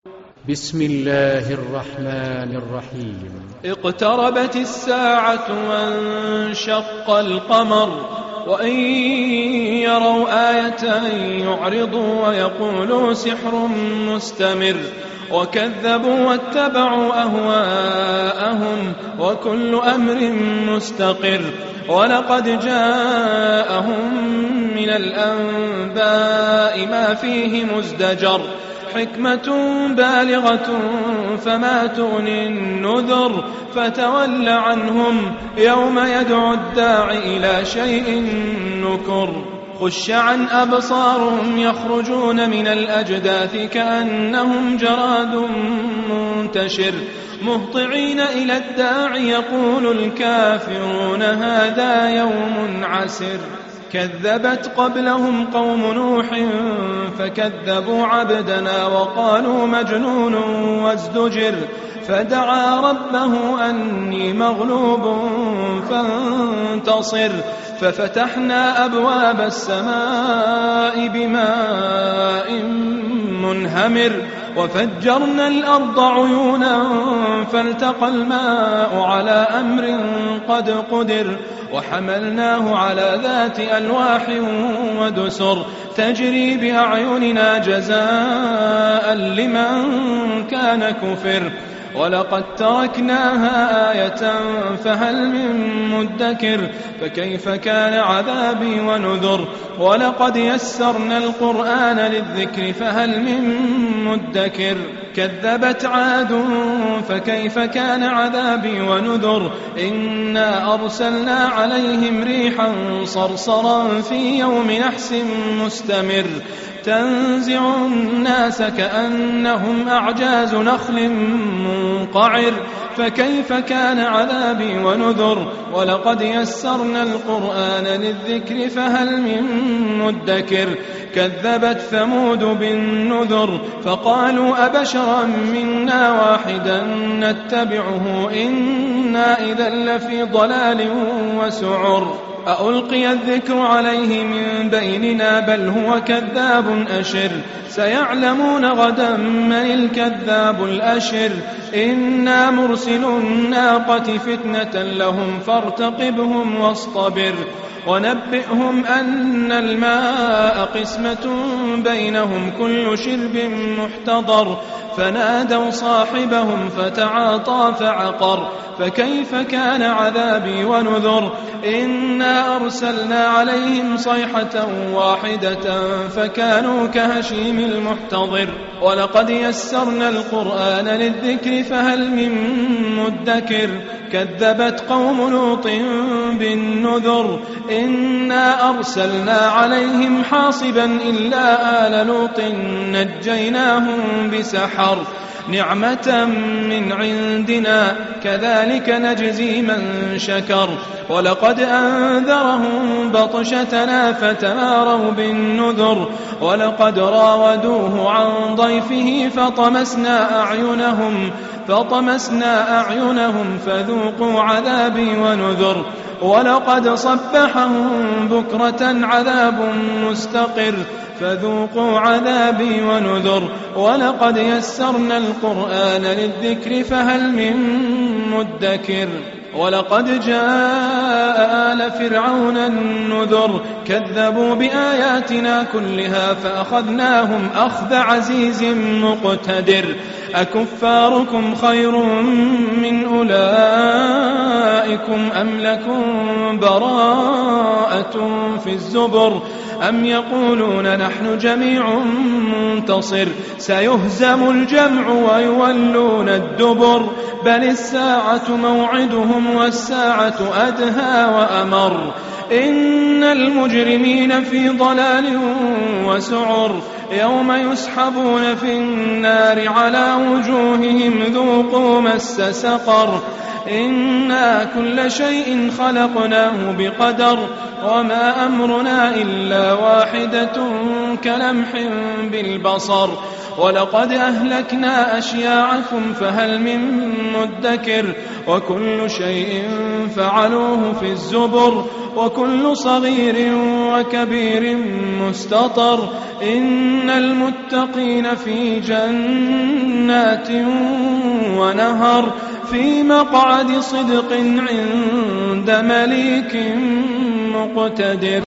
بسم الله الرحمن الرحيم. اقتربت الساعة وانشق القمر وإن يروا آية يعرضوا ويقولوا سحر مستمر وكذبوا واتبعوا أهواءهم وكل أمر مستقر ولقد جاءهم من الأنباء ما فيه مزدجر حكمة بالغة فما تغني النذر فتول عنهم يوم يدعو الداع إلى شيء نكر خش عن أبصارهم يخرجون من الأجداث كأنهم جراد منتشر مهطعين إلى الداع يقول الكافرون هذا يوم عسر كذبت قبلهم قوم نوح فكذبوا عبدنا وقالوا مجنون وازدجر فدعا ربه أني مغلوب فانتصر ففتحنا أبواب السماء بماء منهمر وفجرنا الأرض عيونا فالتقى الماء على أمر قد قدر وحملناه على ذات ألواح ودسر تجري بأعيننا جزاء لمن كان كفر ولقد تركناها آية فهل من مدكر فكيف كان عذابي ونذر ولقد يسرنا القرآن للذكر فهل من مدكر كذبت عاد فكيف كان عذابي ونذر إنا أرسلنا عليهم ريحا صرصرا في يوم نحس مستمر تنزع الناس كأنهم أعجاز نخل منقعر فكيف كان عذابي ونذر ولقد يسرنا القرآن للذكر فهل من مدكر كذبت ثمود بالنذر فقالوا أبشرا منا واحدا نتبعه إنا إذا لفي ضلال وسعر أألقي الذكر عليه من بيننا بل هو كذاب أشر سيعلمون غدا من الكذاب الأشر إنا مرسل الناقة فتنة لهم فارتقبهم واصطبر ونبئهم أن الماء قسمة بينهم كل شرب محتضر فنادوا صاحبهم فتعاطى فعقر فكيف كان عذابي ونذر إنا أرسلنا عليهم صيحة واحدة فكانوا كهشيم المحتضر ولقد يسرنا القرآن للذكر فهل من مدكر كذبت قوم لوط بالنذر إنا أرسلنا عليهم حاصبا إلا آل لوط نجيناهم بسحر نعمة من عندنا كذلك نجزي من شكر ولقد أنذرهم بطشتنا فتماروا بالنذر ولقد راودوه عن ضيفه فطمسنا أعينهم فذوقوا عذابي ونذر ولقد صبحهم بكرة عذاب مستقر فذوقوا عذابي ونذر ولقد يسرنا القرآن للذكر فهل من مدكر ولقد جاء آل فرعون النذر كذبوا بآياتنا كلها فأخذناهم أخذ عزيز مقتدر أكفاركم خير من أولئكم أم لكم براءة في الزبر أم يقولون نحن جميع منتصر سيهزم الجمع ويولون الدبر بل الساعة موعدهم والساعة أدهى وأمر إن المجرمين في ضلال وسعر يوم يسحبون في النار على وجوههم ذوقوا مس سقر إنا كل شيء خلقناه بقدر وما أمرنا إلا واحدة كلمح بالبصر ولقد أهلكنا أشياعكم فهل من مدكر وكل شيء فعلوه في الزبر وكل صغير وكبير مستطر إن المتقين في جنات جنات ونهر في مقعد صدق عند مليك مقتدر.